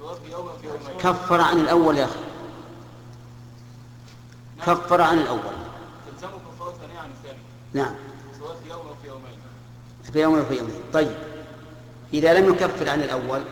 كفر عن الأول يا أخي، كفر عن الأول. تلزمه كفارة ثانية عن الثاني. نعم. سواء في يوم أو في يومين. في يوم أو في يومين. طيب إذا لم يكفر عن الأول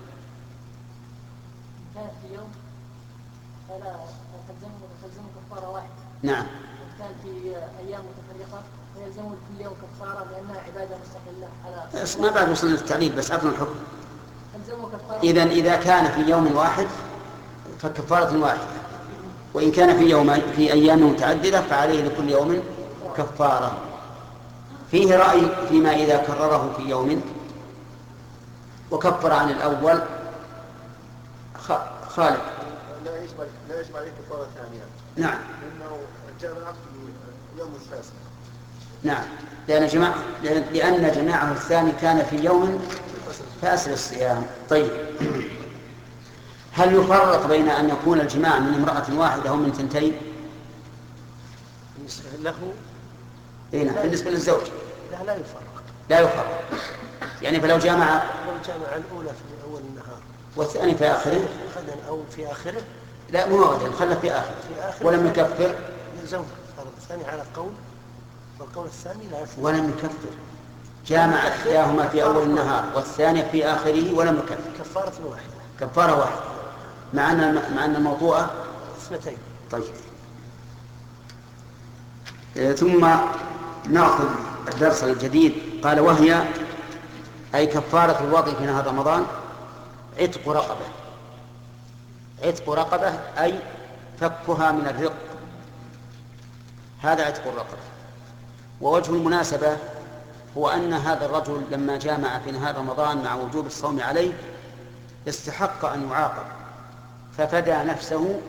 كان في يوم فلا تلزمه كفارة واحدة. نعم. وكان في أيام متفرقة فيلزمه كل يوم كفارة لأنها عبادة مستقلة على. ما بعد وصلنا للتعليل بس أفهم الحكم. تلزمه كفارة. إذا كان في يوم واحد فكفارة واحدة، وإن كان في أيام متعددة فعليه لكل يوم كفارة. فيه رأي فيما إذا كرره في يوم وكفر عن الأول. خالد. لا يجب عليه كفارة ثانية. نعم. لأنه جمع في يوم الفاسد. نعم، لأن جماعه الثاني كان في يوم فاسد الصيام. طيب، هل يفرق بين أن يكون الجماع من امرأة واحدة أو من ثنتين؟ بالنسبة له بالنسبة للزوج لا يفرق. يعني فلو جامع الأولى في أول النهار والثاني في آخره غدا أو في آخره، لا مو غدا، خلى في آخره ولم يكفر، يلزم الفرض الثاني على قول، والقول الثاني لا يفرق. ولم يكفر، جامع إحداهما في أول النهار والثانية في آخره ولم يكفر. كفارة واحدة مع أن الموضوع اثنتين. طيب، ثم نأخذ الدرس الجديد. قال وهي أي كفارة الوضع في نهار رمضان عتق رقبة. عتق رقبة أي فكها من الرق، هذا عتق الرقبة. ووجه المناسبة هو أن هذا الرجل لما جامع في نهار رمضان مع وجوب الصوم عليه استحق أن يعاقب، ففدى نفسه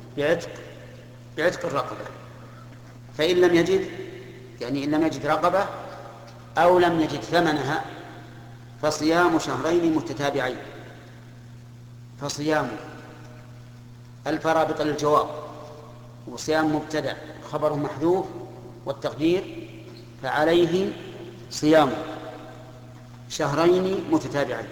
بعتق الرقبة. فإن لم يجد، يعني إن لم يجد رقبة أو لم يجد ثمنها فصيام شهرين متتابعين. فصيام الفرابط للجواب، وصيام مبتدأ خبره محذوف، والتقدير فعليه صيام شهرين متتابعين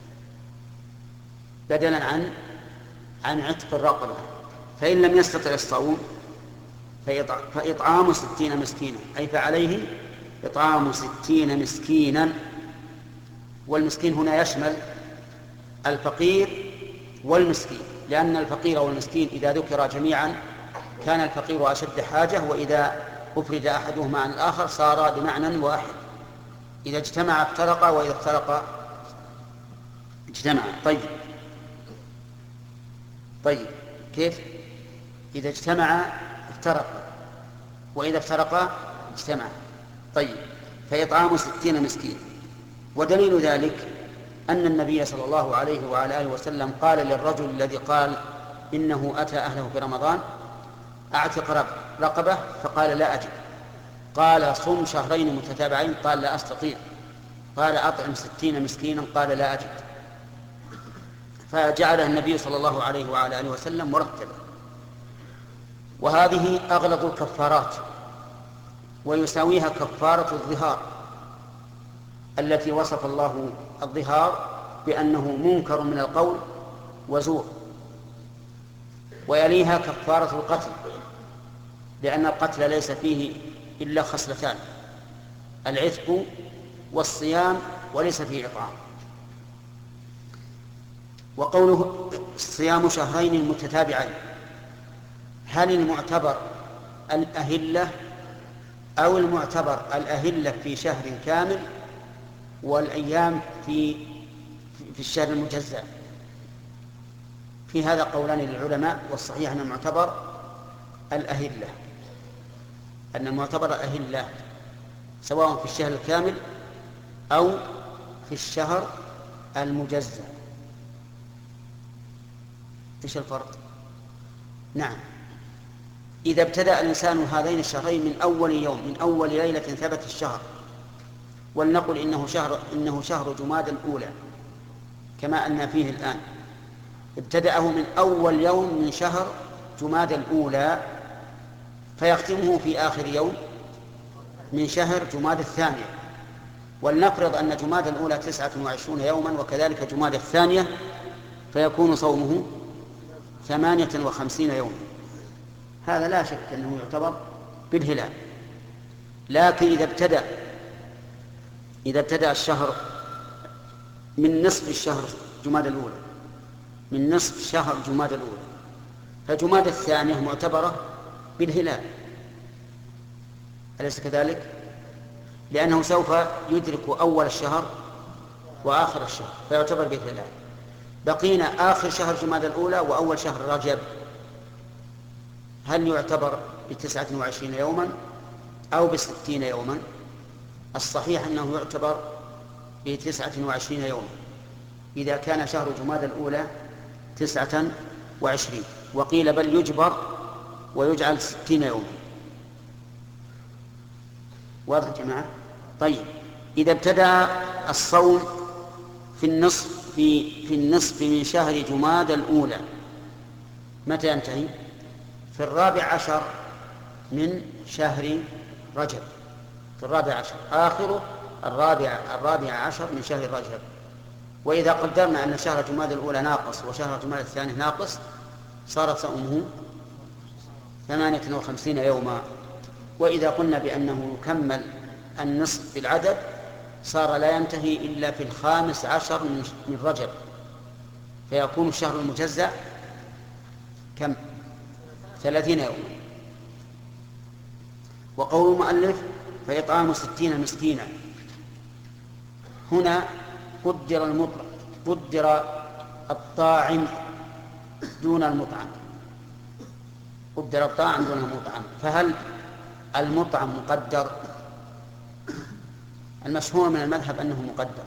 بدلا عن عتق الرقبة. فإن لم يستطع الصوم فإطعام 60 مسكينا، أي فعليه إطعام 60 مسكينا. والمسكين هنا يشمل الفقير والمسكين، لأن الفقير والمسكين إذا ذكر جميعا كان الفقير أشد حاجة، وإذا أفرد أحدهما عن الآخر صار بمعنى واحد. إذا اجتمع افترقا وإذا افترقا اجتمع. طيب كيف؟ إذا اجتمع افترقا وإذا افترقا اجتمع. طيب، فإطعام 60 مسكين. ودليل ذلك أن النبي صلى الله عليه وعلى آله وسلم قال للرجل الذي قال إنه أتى أهله في رمضان أعتق رقبة، فقال لا أجد. قال صم شهرين متتابعين، قال لا أستطيع. قال أطعم 60 مسكينا، قال لا أجد. فجعله النبي صلى الله عليه وعلى آله وسلم مرتبا. وهذه أغلظ الكفارات، ويساويها كفارة الظهار التي وصف الله الظهار بأنه منكر من القول وزور. ويليها كفارة القتل، لأن القتل ليس فيه إلا خصلتان: العتق والصيام، وليس فيه إطعام. وقوله صيام شهرين متتابعين، هل المعتبر الأهلة أو المعتبر الأهلة في شهر كامل والأيام في الشهر المجزأ؟ في هذا قولان للعلماء، والصحيح أن المعتبر الأهلة، أن المعتبر الأهلة سواء في الشهر الكامل أو في الشهر المجزأ. إيش الفرق؟ نعم، إذا ابتدأ الإنسان هذين الشهرين من أول يوم، من أول ليلة ثبت الشهر، ولنقل إنه شهر جمادى الأولى كما أن فيه الآن، ابتدأه من أول يوم من شهر جمادى الأولى فيختمه في آخر يوم من شهر جمادى الثانية. ولنفرض أن جمادى الأولى 29 يوما، وكذلك جمادى الثانية فيكون صومه 58 يوما. هذا لا شك أنه يعتبر بالهلال. لكن إذا ابتدأ الشهر من نصف الشهر جمادى الأولى، من نصف شهر جمادى الأولى، فجمادى الثانية معتبرة بالهلال، أليس كذلك؟ لأنه سوف يدرك أول الشهر وآخر الشهر فيعتبر بالهلال. بقينا آخر شهر جمادى الأولى وأول شهر رجب، هل يعتبر ب29 يوما أو ب60 يوما؟ الصحيح أنه يعتبر ب29 يوما إذا كان شهر جمادى الأولى 29، وقيل بل يجبر ويجعل 60 يوما. واضح يا جماعة؟ طيب، إذا ابتدأ الصوم في النصف من شهر جمادى الأولى، متى ينتهي؟ في 14 من شهر رجب، في 14 آخره 14 من شهر رجب. وإذا قدرنا أن شهر جمادى الأولى ناقص وشهر جمادى الثاني ناقص، صار صومه 58 يوما. وإذا قلنا بأنه يكمل النصف بالعدد، صار لا ينتهي إلا في 15 من رجب، فيكون الشهر المجزأ كم؟ 30 يوما. وقول المؤلف فإطعام 60 مسكينا، هنا قدر المطلق، قدر الطاعم دون المطعم، قدر الطاعم دون المطعم. فهل المطعم مقدر؟ المشهور من المذهب أنه مقدر،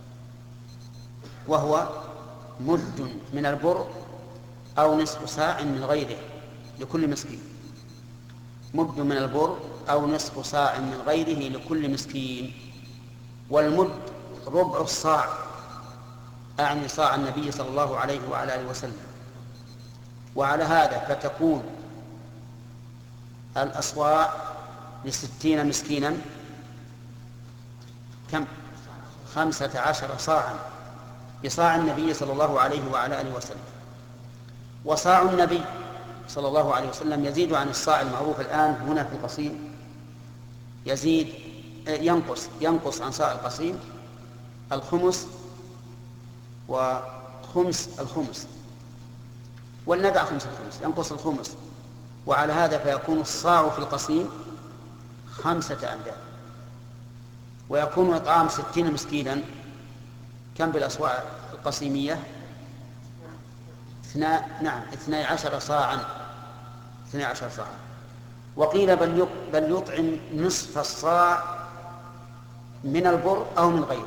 وهو مد من البر أو نصف صاع من غيره لكل مسكين، مد من البر أو نصف صاع من غيره لكل مسكين. والمد ربع الصاع، أعني صاع النبي صلى الله عليه وعلى آله وسلم. وعلى هذا فتكون الأصواع ل60 مسكينا كم؟ 15 صاعا، بصاع النبي صلى الله عليه وعلى آله وسلم. وصاع النبي صلى الله عليه وسلم يزيد عن الصاع المعروف الآن هنا في القصيم، يزيد ينقص عن صاع القصيم الخمس وخمس الخمس، والندع خمس الخمس، ينقص الخمس. وعلى هذا فيكون الصاع في القصيم 5 أمداد، ويكون إطعام 60 مسكينا كم بالأصواع القصيمية؟ 12 صاعا، 12 صاعا. وقيل بل يطعم نصف الصاع من البر أو من غيره.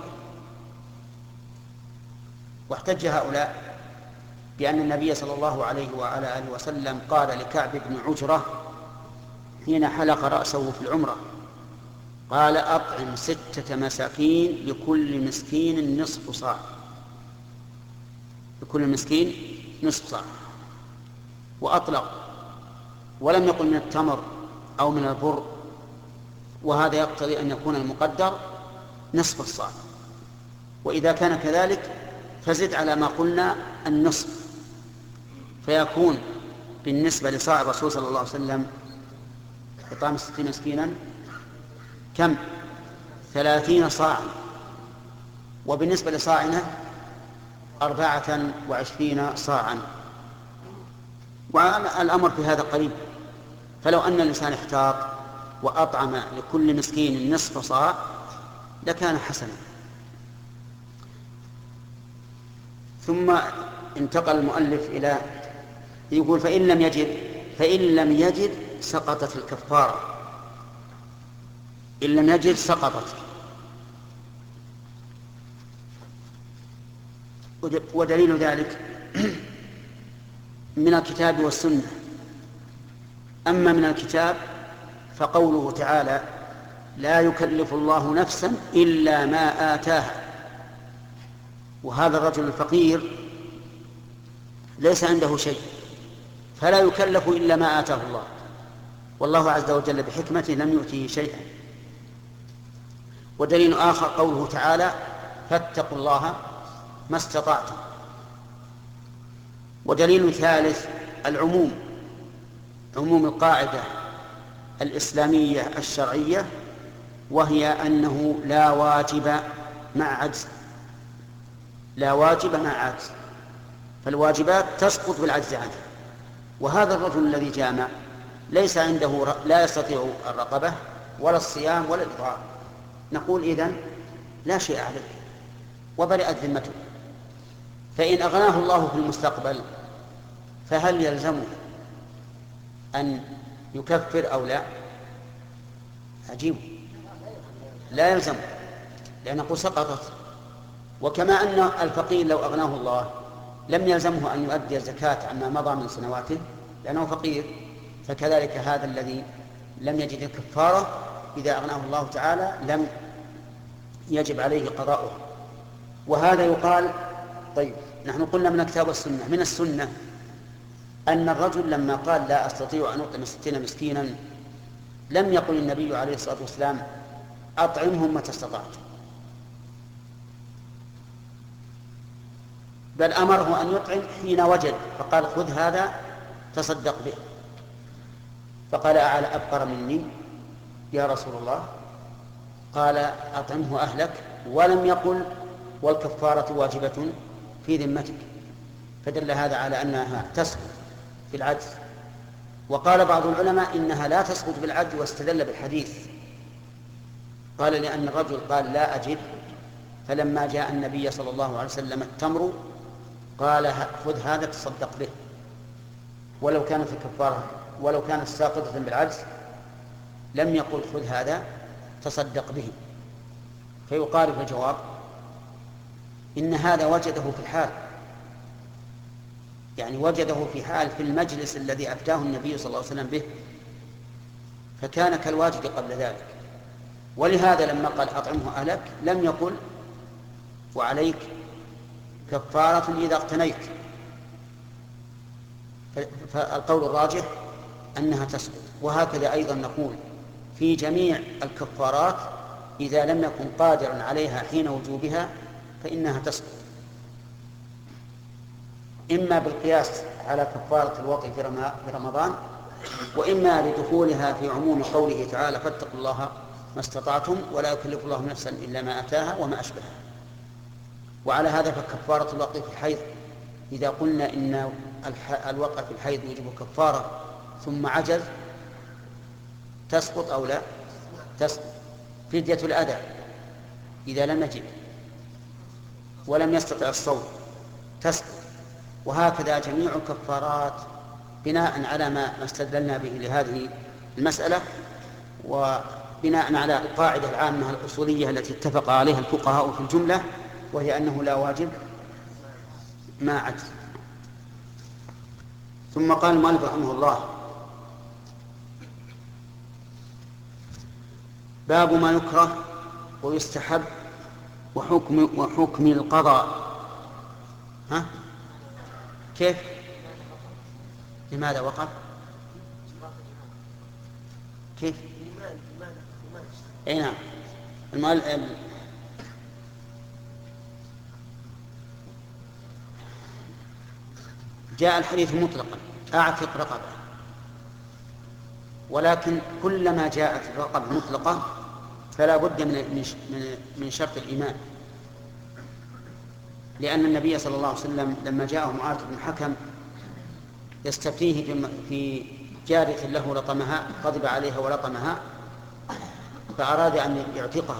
واحتج هؤلاء بأن النبي صلى الله عليه وعلى آله وسلم قال لكعب بن عجرة حين حلق رأسه في العمرة، قال أطعم 6 مساكين لكل مسكين نصف صاع، لكل مسكين نصف صاع، وأطلق ولم يقل من التمر أو من البر، وهذا يقتضي أن يكون المقدر نصف الصاع. وإذا كان كذلك فزد على ما قلنا النصف، فيكون بالنسبة لصاع الرسول صلى الله عليه وسلم إطعام 60 مسكينا كم؟ 30 صاعا. وبالنسبة لصاعنا 24 صاعا. والأمر في هذا قريب، فلو أن الإنسان احتاط وأطعم لكل مسكين نصف صاع لكان حسنا. ثم انتقل المؤلف إلى يقول فإن لم يجد سقطت الكفارة، إن لم يجد سقطت. ودليل ذلك من الكتاب والسنة. أما من الكتاب فقوله تعالى لا يكلف الله نفسا إلا ما آتاها. وهذا الرجل الفقير ليس عنده شيء، فلا يكلف إلا ما آتاه الله، والله عز وجل بحكمته لم يؤته شيئا. ودليل آخر قوله تعالى فاتقوا الله ما استطعتم. ودليل ثالث العموم، عموم القاعدة الإسلامية الشرعية، وهي أنه لا واجب مع عجز، لا واجب مع عجز، فالواجبات تسقط بالعجز عنها. وهذا الرجل الذي جامع ليس عنده لا يستطيع الرقبة ولا الصيام ولا الإطعام، نقول إذن لا شيء عليه وبرئت ذمته. فإن أغناه الله في المستقبل فهل يلزمه أن يكفر أو لا؟ عجيب، لا يلزم، لأنه سقطت. وكما أن الفقير لو أغناه الله لم يلزمه أن يؤدي الزكاة عما مضى من سنواته لأنه فقير، فكذلك هذا الذي لم يجد الكفارة إذا أغناه الله تعالى لم يجب عليه قضاؤه. وهذا يقال. طيب، نحن قلنا من الكتاب والسنة. من السنة أن الرجل لما قال لا أستطيع أن أطعم 60 مسكينا لم يقل النبي عليه الصلاة والسلام أطعمهم متى استطعت، بل أمره أن يطعم حين وجد، فقال خذ هذا تصدق به. فقال أعلى أبقر مني يا رسول الله؟ قال أطعمه أهلك، ولم يقل والكفارة واجبة في ذمتك، فدل هذا على أنها تسقط في العجز. وقال بعض العلماء إنها لا تسقط بالعجز واستدل بالحديث، قال لأن الرجل قال لا أجد، فلما جاء النبي صلى الله عليه وسلم التمر قال خذ هذا تصدق به، ولو كانت الكفارة ولو كانت ساقطة بالعجز لم يقل خذ هذا تصدق به. فيقال في الجواب إن هذا وجده في الحال، يعني وجده في حال في المجلس الذي أفتاه النبي صلى الله عليه وسلم به، فكان كالواجد قبل ذلك. ولهذا لما قال أطعمه أهلك لم يقل وعليك كفارة إذا اقتنيت، فالقول الراجح أنها تسقط. وهكذا أيضا نقول في جميع الكفارات إذا لم يكن قادرا عليها حين وجوبها فإنها تسقط، إما بالقياس على كفارة الوطي في رمضان، وإما لدخولها في عموم قوله تعالى فاتقوا الله ما استطعتم ولا يكلف الله نفسا إلا ما أتاها وما أشبهها. وعلى هذا فكفارة الوقت في الحيض إذا قلنا إن الوقت في الحيض يجب كفارة ثم عجز تسقط أو لا تسقط. فدية الأذى إذا لم يجب ولم يستطع الصوم تسقط. وهكذا جميع الكفارات بناء على ما استدلنا به لهذه المسألة، وبناء على القاعدة العامة الأصولية التي اتفق عليها الفقهاء في الجملة، وهي أنه لا واجب ما عجز. ثم قال المؤلف رحمه الله باب ما يكره ويستحب وحكم القضاء. ها؟ كيف؟ لماذا وقف؟ كيف؟ أي نعم. جاء الحديث مطلقا أعتق رقبة، ولكن كلما جاءت الرقبة مطلقة فلا بد من شرط الإيمان، لأن النبي صلى الله عليه وسلم لما جاءه معاذ بن الحكم يستفتيه في جارية له لطمها غضب عليها ولطمها فأراد أن يعتقها،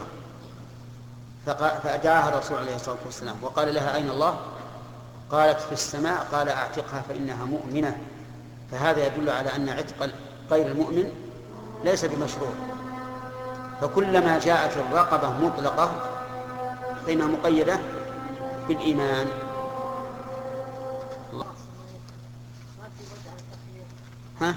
فدعاها الرسول عليه الصلاة والسلام وقال لها أين الله؟ قالت في السماء. قال أعتقها فإنها مؤمنة. فهذا يدل على أن عتق غير المؤمن ليس بمشروع. فكلما جاءت الرقبة مطلقة فإنها مقيدة بالإيمان. الله. ها؟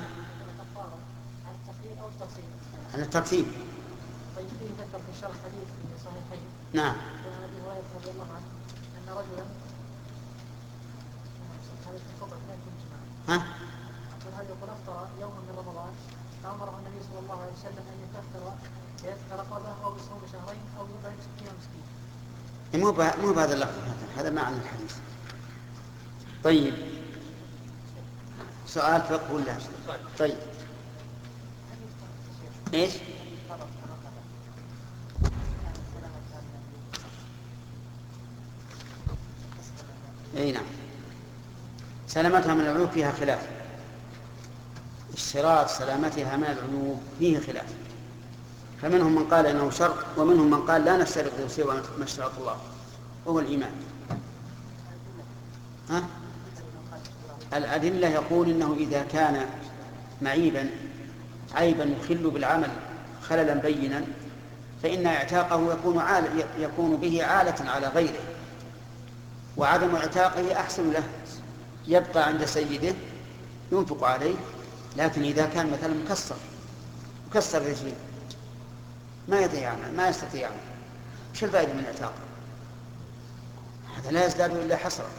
عن الترتيب. طيب فيه ذكر في شرح حديث في صحيحين. نعم. وأبي هريرة رضي الله عنه أن رجلا ها؟ هذا يقول أفطر يوما من رمضان فأمره النبي صلى الله عليه وسلم أن يكفر بيعتق رقبة أو بصوم شهرين أو يطعم 60 مسكين. مو بهذا اللفظ، هذا معنى الحديث. طيب سؤال فقه ولا؟ طيب ايش؟ اي نعم، سلامتها من العيوب فيها خلاف. اشتراط سلامتها من العيوب فيه خلاف، فمنهم من قال انه شرط، ومنهم من قال لا نشترط سوى ما اشترط الله وهو الايمان. ها؟ الأدلة يقول إنه إذا كان معيبا عيبا يخل بالعمل خللا بينا فإن اعتاقه يكون به عالة على غيره، وعدم اعتاقه أحسن له، يبقى عند سيده ينفق عليه. لكن إذا كان مثلا مكسر رجليه ما يضيع، ما يستطيع، شو الفائدة من اعتاقه؟ هذا لا يزداد إلا حسرة.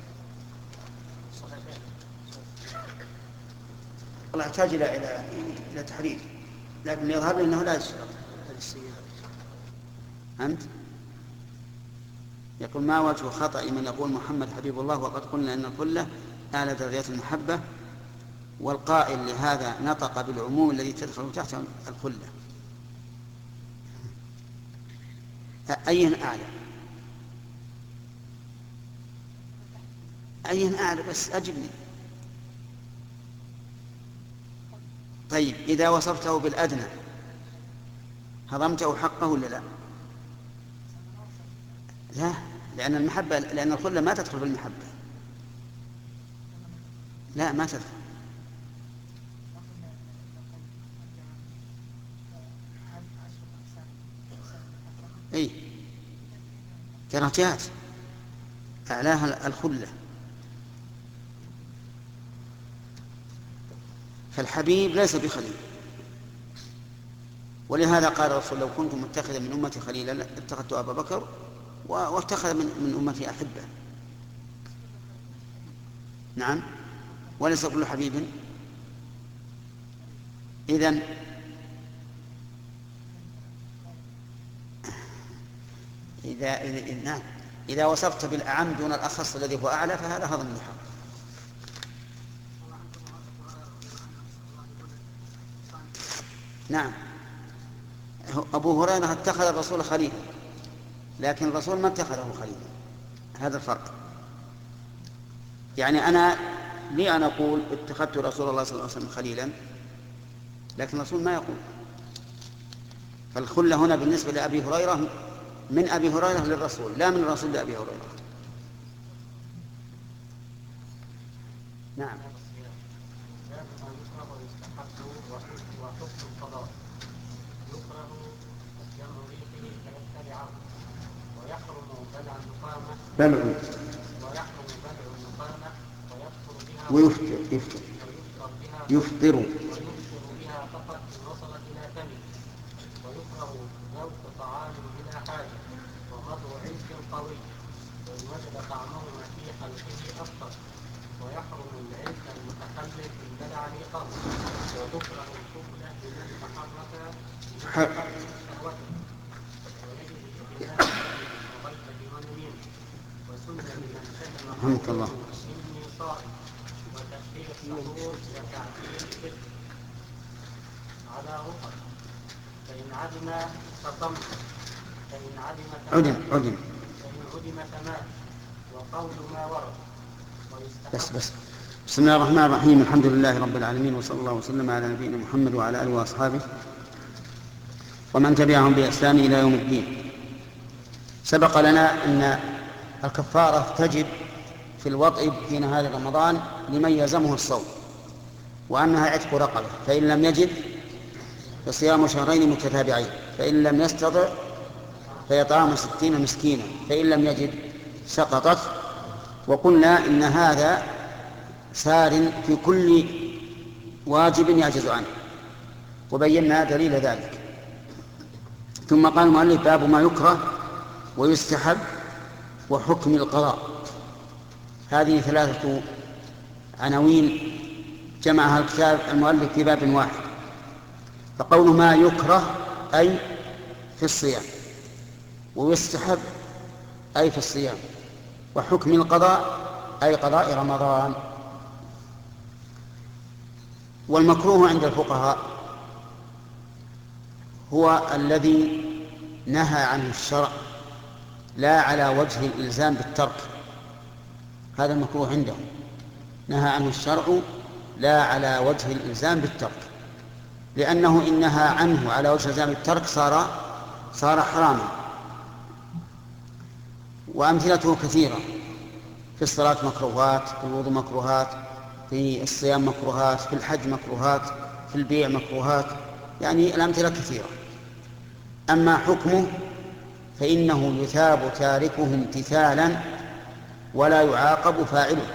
والله يحتاج إلى تحرير، لكن يظهر لي أنه لا يشترط. أنت يقول ما وجه خطأ من يقول محمد حبيب الله وقد قلنا أن الخلة أعلى درجات المحبة، والقائل لهذا نطق بالعموم الذي تدخل تحت الخلة. أين أعلى بس أجبني. طيب إذا وصفته بالأدنى هضمته حقه ولا لا؟ لا، لأن الخلة ما تدخل في المحبة. لا ما تدخل. اي درجات أعلاها الخلة. فالحبيب ليس بخليل، ولهذا قال الرسول لو كنت متخذا من أمتي خليلا اتخذت أبا بكر واتخذ من أمتي أحبة. نعم، وليس كل حبيب. إذا وصفت بالأعم دون الأخص الذي هو أعلى فهذا هضم الحق. نعم، أبو هريرة اتخذ الرسول خليلا، لكن الرسول ما اتخذه خليلا. هذا الفرق. يعني أنا أقول اتخذت رسول الله صلى الله عليه وسلم خليلا، لكن الرسول ما يقول. فالخلة هنا بالنسبة لأبي هريرة من أبي هريرة للرسول، لا من الرسول لأبي هريرة. نعم. بلع يفطر بها فقط إن وصلت إلى فمه، ويكره ذوق طعام بلا حاجة، ومضغ عز قوي، وإن وجد طعمهما في حلقه أفطر، ويحرم العز المتخلف إن بلع لقوم، وتكره الكفلة بمن تحرك شهوته، ويجب اجتناب وغيبة ونميم، وسنة لمن رحمك الله. إني صائم، وتأخير السحور وتعجيل الفطر على رطب، فإن عدم فصمت، فإن عدم تمام، وقول ما ورد. بس بسم الله الرحمن الرحيم. الحمد لله رب العالمين، وصلى الله وسلم على نبينا محمد وعلى آله وأصحابه ومن تبعهم بإحسان إلى يوم الدين. سبق لنا أن الكفارة تجب في الوطء في نهار رمضان لمن يلزمه الصوم، وأنها عتق رقبة، فإن لم يجد فصيام شهرين متتابعين، فإن لم يستطع فيطعام 60 مسكينا، فإن لم يجد سقطت. وقلنا إن هذا سار في كل واجب يعجز عنه، وبينا دليل ذلك. ثم قال المؤلف باب ما يكره ويستحب وحكم القضاء. هذه 3 عناوين جمعها الكتاب المؤلف في باب واحد. فقول ما يكره أي في الصيام، ويستحب أي في الصيام، وحكم القضاء أي قضاء رمضان. والمكروه عند الفقهاء هو الذي نهى عنه الشرع لا على وجه الإلزام بالترك، هذا المكروه عندهم، نهى عنه الشرع لا على وجه الإلزام بالترك، لأنه إن نهى عنه على وجه الإلزام بالترك صار حراما. وأمثلته كثيرة، في الصلاة مكروهات، في الوضوء مكروهات، في الصيام مكروهات، في الحج مكروهات، في البيع مكروهات، يعني الأمثلة كثيرة. أما حكمه فإنه يثاب تاركه امتثالا ولا يعاقب فاعله،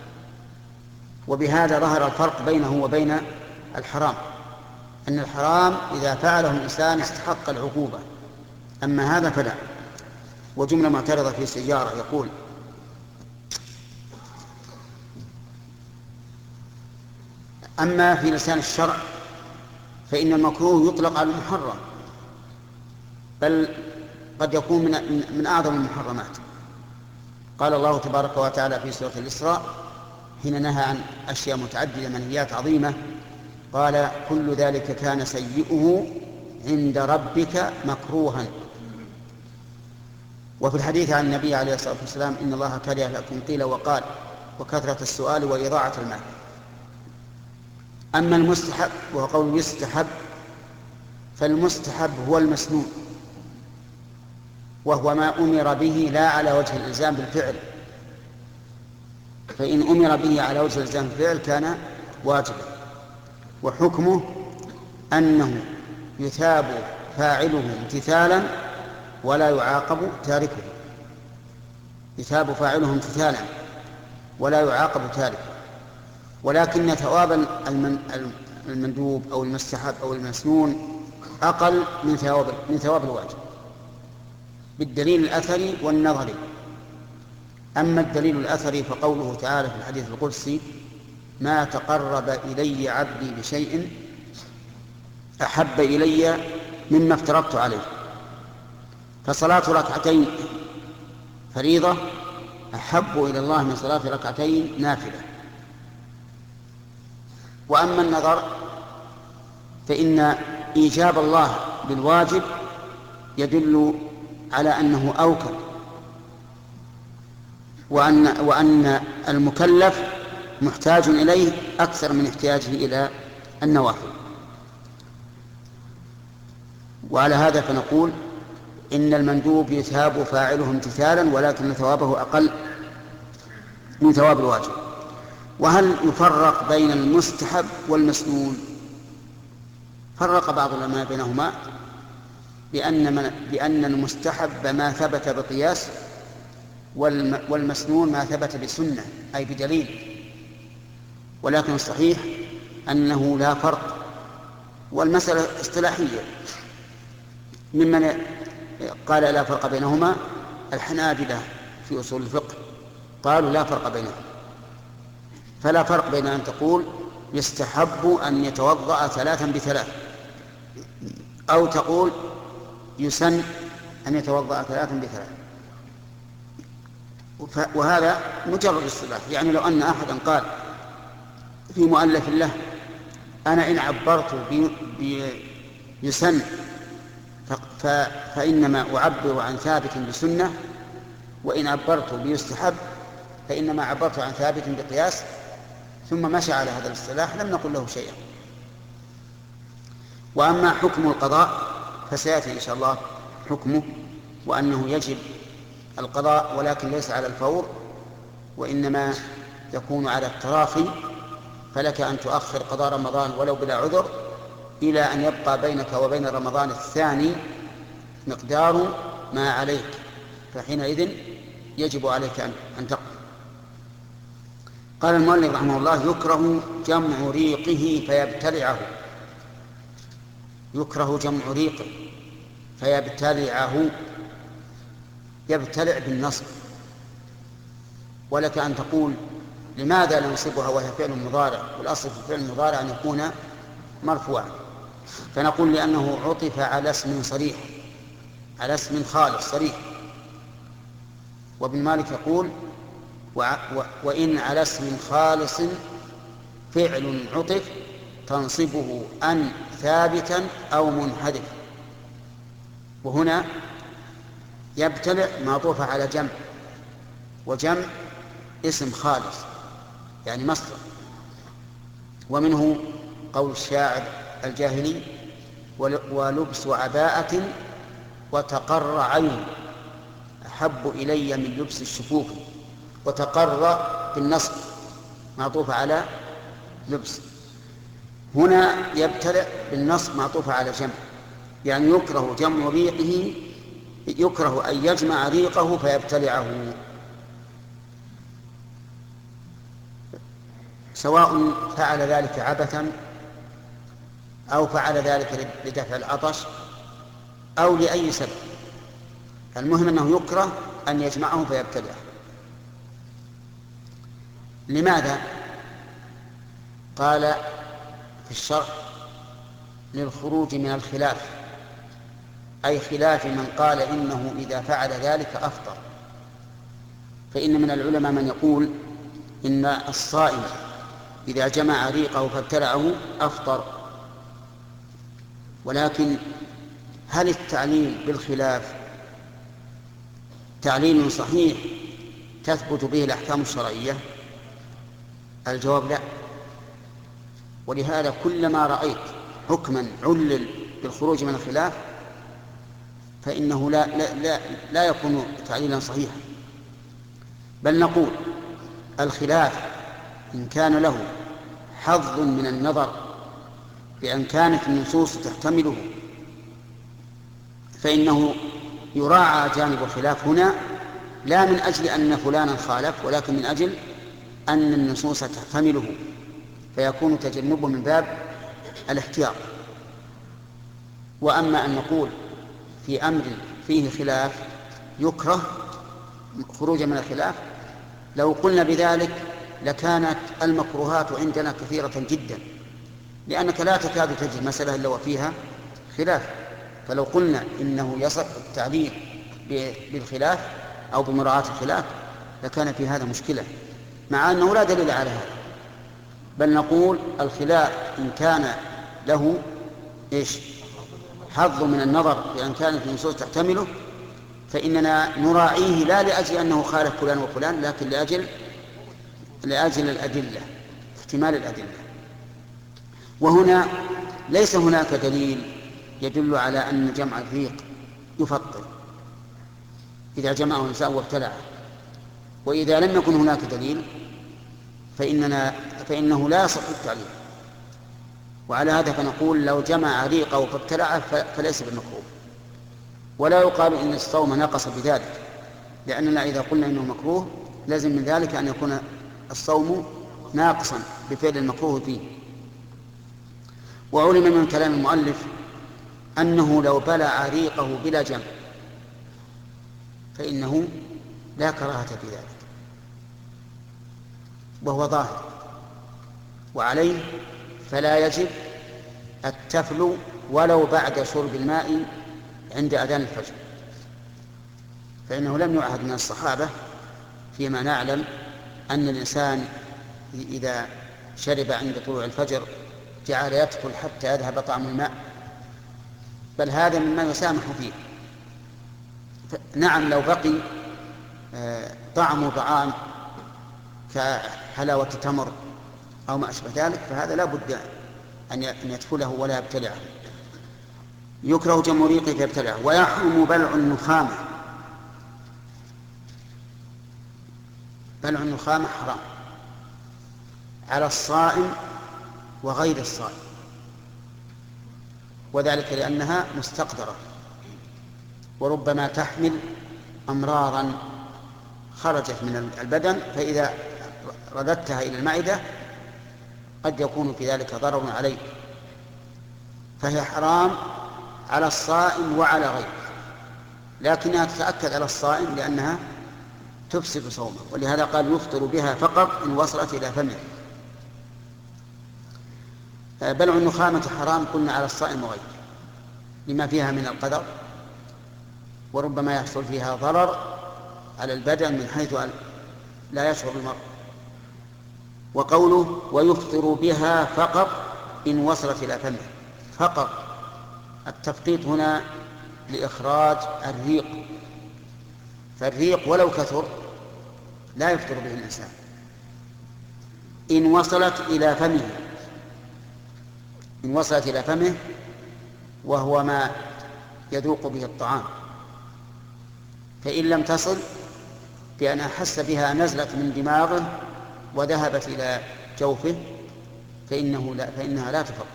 وبهذا ظهر الفرق بينه وبين الحرام، أن الحرام إذا فعله الإنسان استحق العقوبة، أما هذا فلا. وجملة معترضة في سيارة يقول: أما في لسان الشرع فإن المكروه يطلق على المحرم، بل قد يكون من أعظم المحرمات. قال الله تبارك وتعالى في سورة الإسراء حين نهى عن أشياء متعددة منهيات عظيمة: قال: كل ذلك كان سيئه عند ربك مكروها. وفي الحديث عن النبي عليه الصلاة والسلام: إن الله كره لكم قيل وقال وكثرة السؤال وإضاعة المال. أما المستحب وهو قول يستحب، فالمستحب هو المسنون، وهو ما أمر به لا على وجه الإلزام بالفعل، فإن أمر به على وجه الإلزام بالفعل كان واجبا. وحكمه أنه يثاب فاعله امتثالا ولا يعاقب تاركه، يثاب فاعله امتثالا ولا يعاقب تاركه، ولكن ثواب المندوب أو المستحب أو المسنون أقل من ثواب الواجب بالدليل الأثري والنظري. أما الدليل الأثري فقوله تعالى في الحديث القدسي: ما تقرب إلي عبدي بشيء أحب إلي مما افترضت عليه. فصلاة ركعتين فريضة أحب إلى الله من صلاة ركعتين نافلة. وأما النظر فإن إيجاب الله بالواجب يدل على أنه أوكل، وأن المكلف محتاج إليه أكثر من احتياجه إلى النوافل. وعلى هذا فنقول إن المندوب يثاب فاعله امتثالا، ولكن ثوابه أقل من ثواب الواجب. وهل يفرق بين المستحب والمسنون؟ فرق بعض العلماء بينهما بأن المستحب ما ثبت بقياس، والمسنون ما ثبت بسنة أي بدليل. ولكن الصحيح أنه لا فرق، والمسألة اصطلاحية. ممن قال لا فرق بينهما الحنابلة في أصول الفقه، قالوا لا فرق بينهما. فلا فرق بين أن تقول يستحب أن يتوضأ 3 ب3، أو تقول يسن أن يتوضأ 3 ب3. وهذا مجرد اصطلاح. يعني لو أن أحدا قال في مؤلف له: أنا إن عبرت بيسن فإنما أعبر عن ثابت بسنة، وإن عبرت بيستحب فإنما عبرت عن ثابت بقياس، ثم مشى على هذا الاصطلاح، لم نقل له شيئا. وأما حكم القضاء فسيأتي إن شاء الله حكمه، وأنه يجب القضاء ولكن ليس على الفور، وإنما يكون على التراخي. فلك أن تؤخر قضاء رمضان ولو بلا عذر إلى أن يبقى بينك وبين رمضان الثاني مقدار ما عليك، فحينئذ يجب عليك أن تقضي. قال المؤلف رحمه الله: يكره جمع ريقه فيبتلعه. يكره جمع ريقه فيبتلعه، يبتلع بالنصب. ولك أن تقول: لماذا ننصبها وهي فعل مضارع؟ والأصل في الفعل المضارع أن يكون مرفوعا. فنقول لأنه عطف على اسم صريح، على اسم خالص صريح. وابن مالك يقول: وإن على اسم خالص فعل عطف تنصبه أن ثابتا أو منحدر. وهنا يبتلع معطوف على جمع، وجمع اسم خالص يعني مصدر. ومنه قول الشاعر الجاهلي: ولبس عباءة وتقر عين أحب إلي من لبس الشفوف. وتقر بالنصب معطوف على لبس. هنا يبتلع بالنصب معطوف على جمع، يعني يكره جمع ريقه، يكره أن يجمع ريقه فيبتلعه، سواء فعل ذلك عبثا أو فعل ذلك لدفع العطش أو لأي سبب. المهم أنه يكره أن يجمعه فيبتلعه. لماذا؟ قال في الشرح: للخروج من الخلاف، أي خلاف من قال إنه إذا فعل ذلك أفطر. فإن من العلماء من يقول إن الصائم إذا جمع ريقه فابتلعه أفطر. ولكن هل التعليل بالخلاف تعليل صحيح تثبت به الأحكام الشرعية؟ الجواب لا. ولهذا كلما رأيت حكما علل بالخروج من الخلاف فإنه لا يكون تعليلا صحيحا، بل نقول الخلاف إن كان له حظ من النظر بأن كانت النصوص تحتمله فإنه يراعى جانب الخلاف هنا، لا من أجل أن فلانا خالف، ولكن من أجل أن النصوص تحتمله، فيكون تجنبه من باب الاحتياط. وأما أن نقول في أمر فيه خلاف يكره خروج من الخلاف، لو قلنا بذلك لكانت المكروهات عندنا كثيرة جدا، لأنك لا تكاد تجد مسألة إلا وفيها خلاف. فلو قلنا إنه يصح التعليل بالخلاف أو بمراعاة الخلاف لكان في هذا مشكلة، مع أنه لا دليل على هذا. بل نقول الخلاف إن كان له حظ من النظر بأن كانت النصوص تحتمله فإننا نراعيه لا لأجل أنه خالف فلان وفلان، لكن لأجل الأدلة، احتمال الأدلة. وهنا ليس هناك دليل يدل على أن جمع الريق يفطر إذا جمعه الإنسان وابتلعه. وإذا لم يكن هناك دليل فإنه لا يصح التعليل. وعلى هذا فنقول لو جمع ريقه فابتلعه فليس بالمكروه، ولا يقال إن الصوم نقص بذلك، لأننا إذا قلنا إنه مكروه لازم من ذلك أن يكون الصوم ناقصا بفعل المكروه فيه. وعلم من كلام المؤلف أنه لو بلع ريقه بلا جمع فإنه لا كراهة في ذلك، وهو ظاهر. وعليه فلا يجب التفل ولو بعد شرب الماء عند أذان الفجر، فإنه لم يعهد من الصحابة فيما نعلم أن الإنسان إذا شرب عند طلوع الفجر جعل يتفل حتى يذهب طعم الماء، بل هذا مما يسامح فيه. نعم لو بقي طعم طعام كحلاوة تمر أو ما أشبه ذلك فهذا لا بد أن يتفله ولا يبتلعه. يكره جمع ريقه فيبتلعه. ويحرم بلع النخامة. بلع النخامة حرام على الصائم وغير الصائم، وذلك لأنها مستقدرة وربما تحمل أمراضا خرجت من البدن، فإذا رددتها إلى المعدة قد يكون في ذلك ضرر عليك، فهي حرام على الصائم وعلى غيره، لكنها تتأكد على الصائم لأنها تفسد صومه، ولهذا قال يفطر بها فقط إن وصلت إلى فمه. بلع النخامة حرام قلنا على الصائم وغيره لما فيها من القدر، وربما يحصل فيها ضرر على البدن من حيث لا يشعر المرء. وقوله ويفطر بها فقط إن وصلت إلى فمه فقط. التفقيط هنا لإخراج الريق، فالريق ولو كثر لا يفطر به الإنسان. إن وصلت إلى فمه، إن وصلت إلى فمه وهو ما يذوق به الطعام، فإن لم تصل بأن أحس بها نزلت من دماغه وذهبت إلى جوفه فإنها لا تفطر،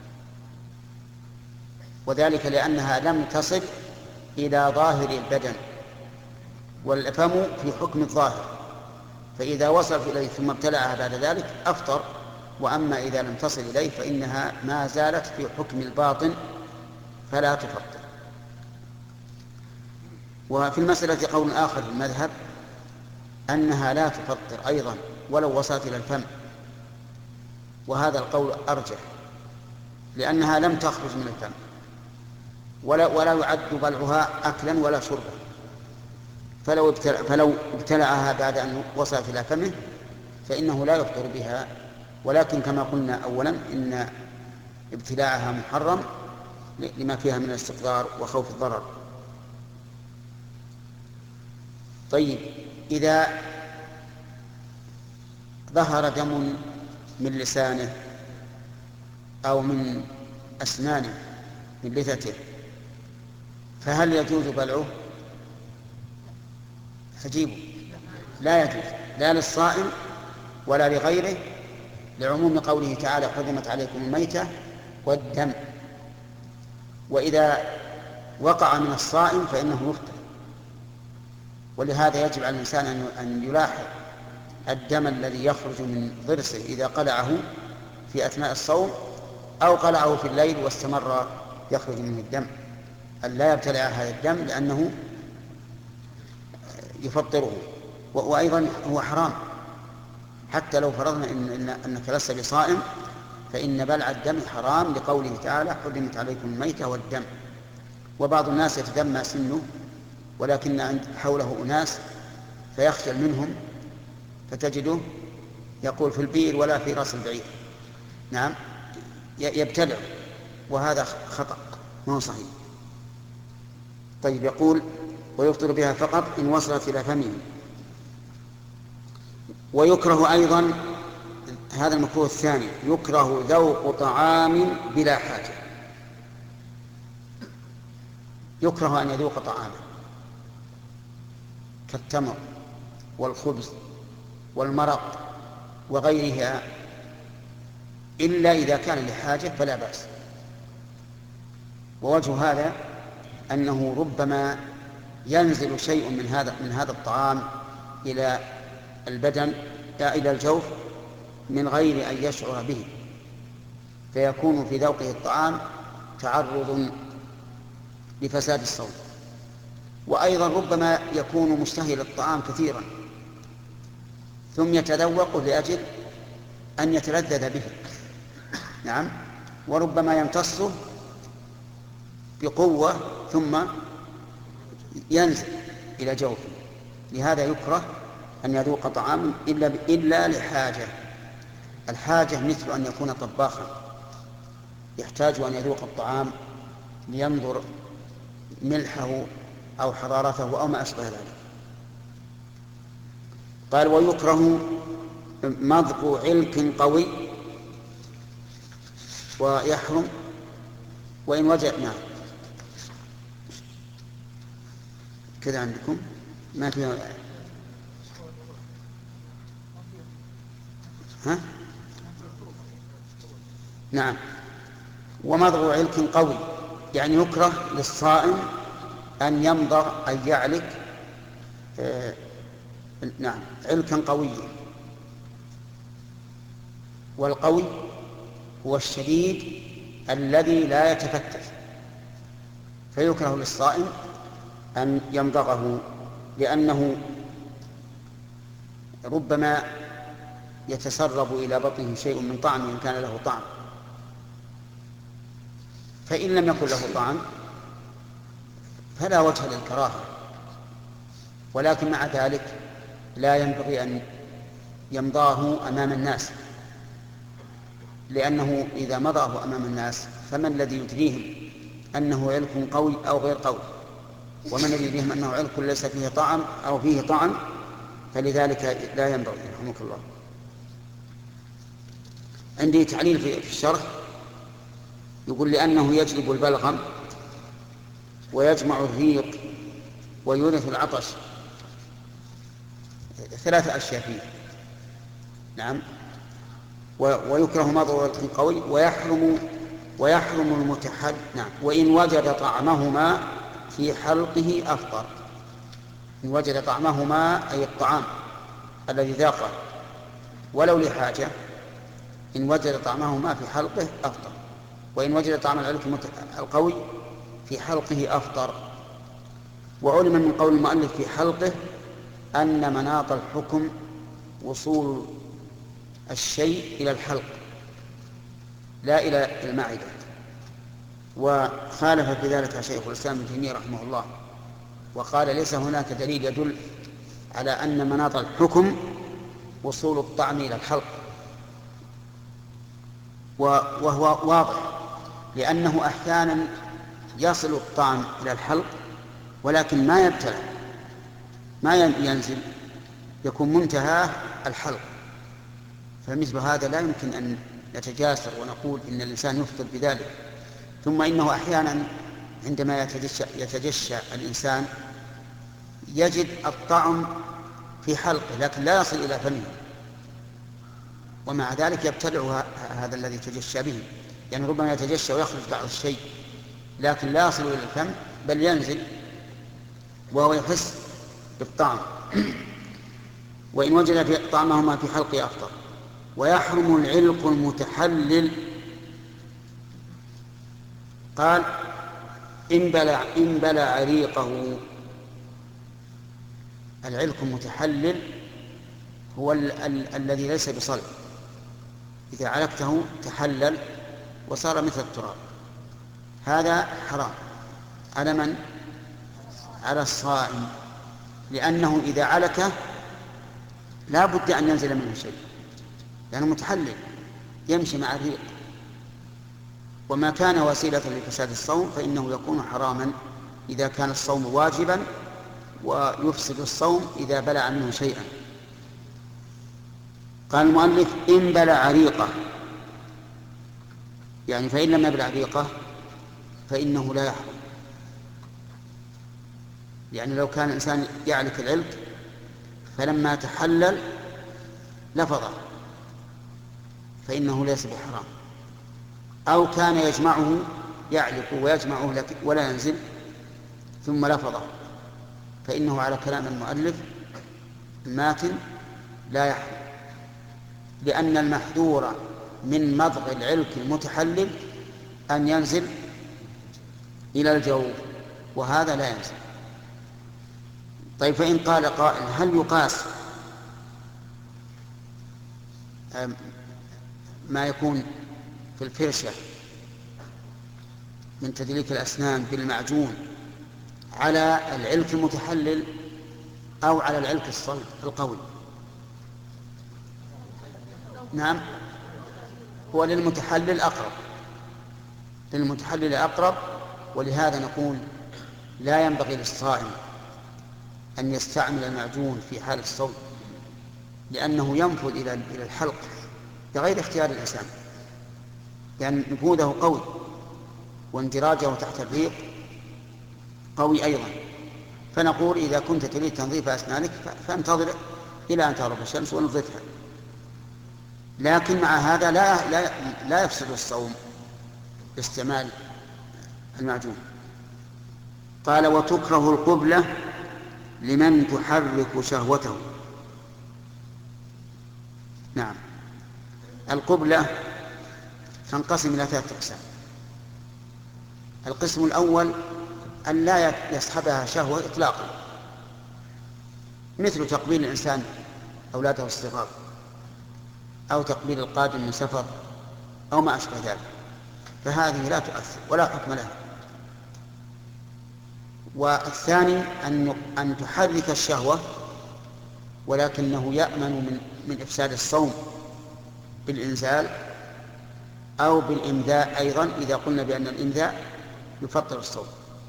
وذلك لأنها لم تصل إلى ظاهر البدن، والفم في حكم الظاهر، فإذا وصلت إليه ثم ابتلعها بعد ذلك أفطر. وأما إذا لم تصل إليه فإنها ما زالت في حكم الباطن فلا تفطر. وفي المسألة قول آخر في المذهب أنها لا تفطر أيضا ولو وصلت إلى الفم، وهذا القول أرجح، لأنها لم تخرج من الفم ولا يعد بلعها أكلا ولا شربا، فلو ابتلعها بعد أن وصلت إلى فمه فإنه لا يفطر بها. ولكن كما قلنا أولا إن ابتلاعها محرم لما فيها من الاستقرار وخوف الضرر. طيب، إذا ظهر دم من لسانه أو من أسنانه من لثته فهل يجوز بلعه؟ عجيب، لا يجوز، لا للصائم ولا لغيره، لعموم قوله تعالى حرمت عليكم الميتة والدم. وإذا وقع من الصائم فإنه يفطر، ولهذا يجب على الإنسان أن يلاحظ الدم الذي يخرج من ضرسه إذا قلعه في أثناء الصوم أو قلعه في الليل واستمر يخرج منه الدم، أن لا يبتلع هذا الدم لأنه يفطره. وأيضا هو حرام، حتى لو فرضنا أنك لست بصائم فإن بلع الدم حرام لقوله تعالى حرمت عليكم الميتة والدم. وبعض الناس يتدمى سنه ولكن حوله أناس فيخجل منهم فتجده يقول في البير ولا في رأس البعير، نعم، يبتلع، وهذا خطأ ما هو صحيح. طيب، يقول ويفطر بها فقط إن وصلت إلى فمه. ويكره أيضا، هذا المكروه الثاني، يكره ذوق طعام بلا حاجة. يكره أن يذوق طعاما كالتمر والخبز والمرق وغيرها إلا إذا كان لحاجة فلا بأس. ووجه هذا أنه ربما ينزل شيء من هذا الطعام إلى البدن إلى الجوف من غير أن يشعر به، فيكون في ذوقه الطعام تعرض لفساد الصوم. وأيضا ربما يكون مشتهي للطعام كثيرا ثم يتذوقه لأجل أن يتلذذ به، نعم، وربما يمتصه بقوة ثم ينزل إلى جوفه. لهذا يكره أن يذوق طعام إلا لحاجة. الحاجة مثل أن يكون طباخا يحتاج أن يذوق الطعام لينظر ملحه أو حرارته أو ما أشبه ذلك. قال ويكره مضغ علك قوي ويحرم وإن وجد. نعم، كذا عندكم ما فيها. ها؟ نعم. ومضغ علك قوي يعني يكره للصائم أن يمضغ أن يعلك نعم علكا قويا. والقوي هو الشديد الذي لا يتفتت، فيكره للصائم أن يمضغه لأنه ربما يتسرب إلى بطنه شيء من طعم إن كان له طعم. فإن لم يكن له طعم فلا وجه للكراهة، ولكن مع ذلك لا ينبغي أن يمضاه أمام الناس، لأنه إذا مضاه أمام الناس فمن الذي يدريهم أنه علق قوي أو غير قوي، ومن الذي يدريهم أنه علق ليس فيه طعم أو فيه طعم، فلذلك لا ينبغي. رحمك الله. عندي تعليل في الشرح يقول لأنه يجلب البلغم ويجمع الريق ويورث العطش، 3 أشياء فيه. نعم. ويكره مضغ قوي ويحرم المتحل. نعم. وإن وجد طعمهما في حلقه أفطر. إن وجد طعمهما أي الطعام الذي ذاقه ولو لحاجة، إن وجد طعمهما في حلقه أفطر. وإن وجد طعم العلق القوي في حلقه أفطر. وعلم من قول المؤلف في حلقه أن مناط الحكم وصول الشيء إلى الحلق لا إلى المعدة. وخالف في ذلك شيخ الإسلام ابن تيمية رحمه الله، وقال ليس هناك دليل يدل على أن مناط الحكم وصول الطعم إلى الحلق، وهو واضح لأنه أحيانا يصل الطعم إلى الحلق ولكن ما يبتلع، ما ينزل، يكون منتهى الحلق. فمثل هذا لا يمكن أن نتجاسر ونقول إن الإنسان يفطر بذلك. ثم إنه أحيانا عندما يتجشى الإنسان يجد الطعم في حلقه لكن لا يصل إلى فمه، ومع ذلك يبتلع هذا الذي تجشى به. يعني ربما يتجشى ويخرج بعض الشيء لكن لا يصل إلى الفم بل ينزل وهو يحس بالطعم. وإن وجد في طعمهما في حلقه أفطر. ويحرم العلق المتحلل. قال إن بلع ريقه. العلق المتحلل هو الذي ليس بصلب، إذا علقته تحلل وصار مثل التراب، هذا حرام. على من؟ على الصائم، لأنه إذا علكه لا بد أن ينزل منه شيء، لأنه متحلل يمشي مع الريق، وما كان وسيلة لفساد الصوم فإنه يكون حراما إذا كان الصوم واجبا، ويفسد الصوم إذا بلع منه شيئا. قال المؤلف إن بلع ريقه، يعني فإن لم يبلع ريقه فإنه لا يحرم. يعني لو كان الإنسان يعلك العلك فلما تحلل لفظه فإنه ليس بحرام، أو كان يجمعه يعلك ويجمعه ولا ينزل ثم لفظه فإنه على كلام المؤلف الماتن لا يحرم، لأن المحذور من مضغ العلك المتحلل أن ينزل إلى الجوف، وهذا لا ينزل. طيب فإن قال قائل هل يقاس ما يكون في الفرشة من تدليك الأسنان بالمعجون على العلك المتحلل أو على العلك الصلب القوي؟ نعم، هو للمتحلل أقرب، للمتحلل أقرب. ولهذا نقول لا ينبغي للصائم أن يستعمل المعجون في حال الصوم، لأنه ينفذ إلى الحلق بغير اختيار الإنسان، لأن يعني نفوذه قوي واندراجه تحت الريق قوي أيضا. فنقول إذا كنت تريد تنظيف أسنانك فانتظر إلى أن تغرب الشمس ونظفها، لكن مع هذا لا يفسد الصوم باستعمال المعجون. قال وتكره القبلة لمن تحرك شهوته. نعم، القبلة تنقسم إلى 3 أقسام. القسم الأول أن لا يصحبها شهوة إطلاقا، مثل تقبيل الإنسان أولاده الصغار، أو تقبيل القادم من سفر، أو ما أشبه ذلك، فهذه لا تؤثر ولا حكم لها. والثاني أن تحرك الشهوة ولكنه يأمن من إفساد الصوم بالإنزال أو بالإمذاء أيضا إذا قلنا بأن الإمذاء يفطر الصوم.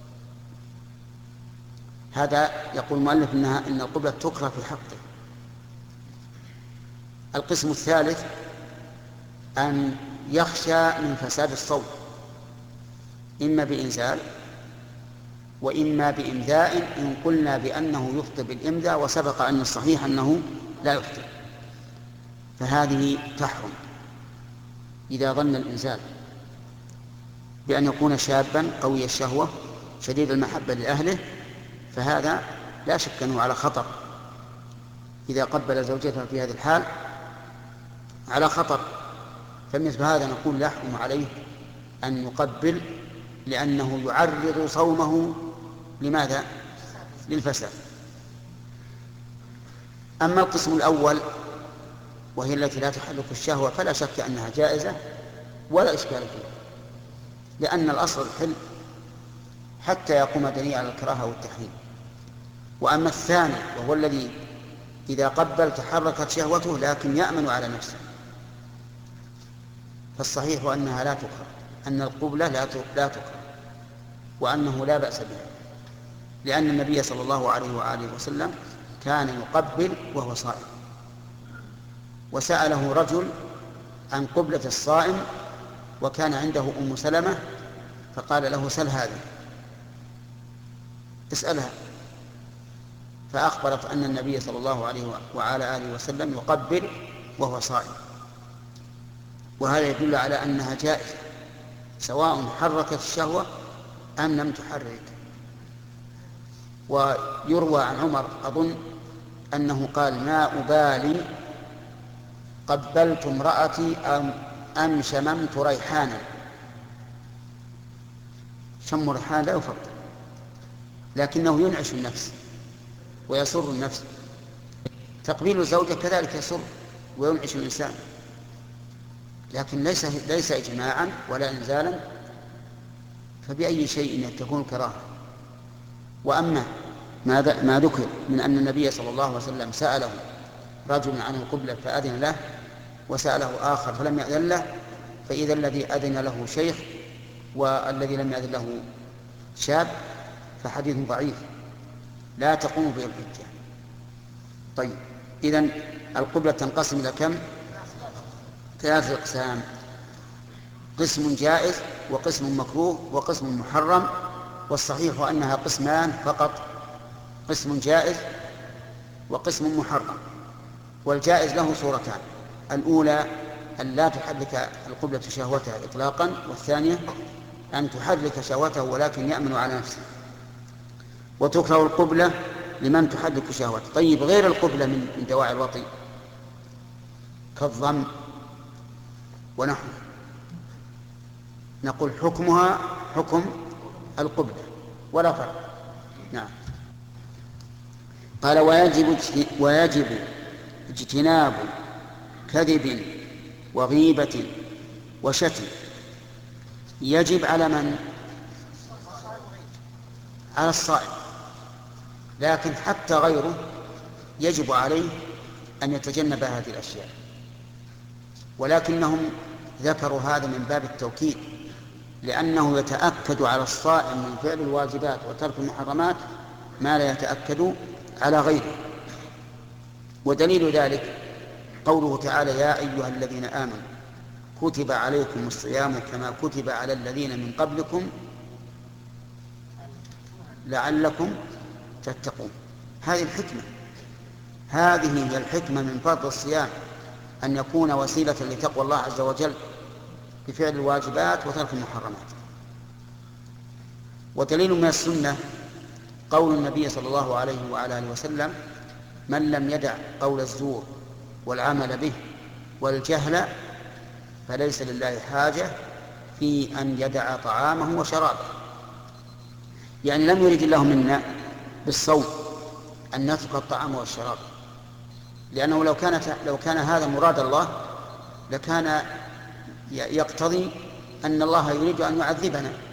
هذا يقول المؤلف إن القبلة تكره في حقه. القسم الثالث أن يخشى من فساد الصوم، إما بإنزال وإما بإمذاء، إن قلنا بأنه يفطر بالإمذاء وسبق أن الصحيح أنه لا يفطر، فهذه تحرم إذا ظن الإنزال بأن يكون شابا قوي الشهوة شديد المحبة لأهله، فهذا لا شك أنه على خطر. إذا قبل زوجته في هذه الحال على خطر، فمثل هذا نقول لا يحرم عليه أن يقبل، لأنه يعرض صومه لماذا؟ للفساد. أما القسم الأول وهي التي لا تحرك الشهوة فلا شك أنها جائزة ولا إشكال فيها، لأن الأصل الحل حتى يقوم دليل على الكراهة والتحريم. وأما الثاني وهو الذي إذا قبل تحركت شهوته لكن يأمن على نفسه، فالصحيح أنها لا تكره، أن القبلة لا تكره، وأنه لا بأس بها، لأن النبي صلى الله عليه وآله وسلم كان يقبل وهو صائم. وسأله رجل عن قبلة الصائم وكان عنده أم سلمة، فقال له سل هذه، اسألها، فأخبرت أن النبي صلى الله عليه وعلى آله وسلم يقبل وهو صائم. وهذا يدل على أنها جائزة سواء حركت الشهوة أم لم تحرك. ويروى عن عمر أظن أنه قال ما أبالي قبلت امرأتي أم شممت ريحانا. شم ريحان لا يفضل، لكنه ينعش النفس ويسر النفس. تقبيل الزوجة كذلك يسر وينعش الإنسان، لكن ليس إجماعا ولا إنزالا، فبأي شيء تكون كراهة. وأما ما ذكر من أن النبي صلى الله عليه وسلم سأله رجل عن القبلة فأذن له وسأله آخر فلم يأذن له، فإذا الذي أذن له شيخ والذي لم يأذن له شاب فحديث ضعيف لا تقوم به الحجة. طيب، إذن القبلة تنقسم إلى كم؟ 3 أقسام: قسم جائز وقسم مكروه وقسم محرم، والصحيح أنها قسمان فقط: قسم جائز وقسم محرم. والجائز له صورتان: الأولى أن لا تحرك القبلة شهوتها إطلاقا، والثانية أن تحرك شهوته ولكن يأمن على نفسه. وتكره القبلة لمن تحرك شهوته. طيب، غير القبلة من دواعي الوطي كالضم ونحوه نقول حكمها حكم القبلة ولا فرق. نعم. قال ويجب اجتناب كذب وغيبة وشتم. يجب على من؟ على الصائم، لكن حتى غيره يجب عليه أن يتجنب هذه الأشياء، ولكنهم ذكروا هذا من باب التوكيد، لأنه يتأكد على الصائم من فعل الواجبات وترك المحرمات ما لا يتأكد على غيره. ودليل ذلك قوله تعالى: يا أيها الذين آمنوا كتب عليكم الصيام كما كتب على الذين من قبلكم لعلكم تتقون. هذه الحكمة، هذه هي الحكمة من فرض الصيام، أن يكون وسيلة لتقوى الله عز وجل بفعل الواجبات وترك المحرمات. ودليل من السنة قول النبي صلى الله عليه وعلى آله وسلم: من لم يدع قول الزور والعمل به والجهل فليس لله حاجة في أن يدع طعامه وشرابه. يعني لم يرد الله منا بالصوم أن نترك الطعام والشراب، لأنه لو كان هذا مراد الله لكان يقتضي أن الله يريد أن يعذبنا،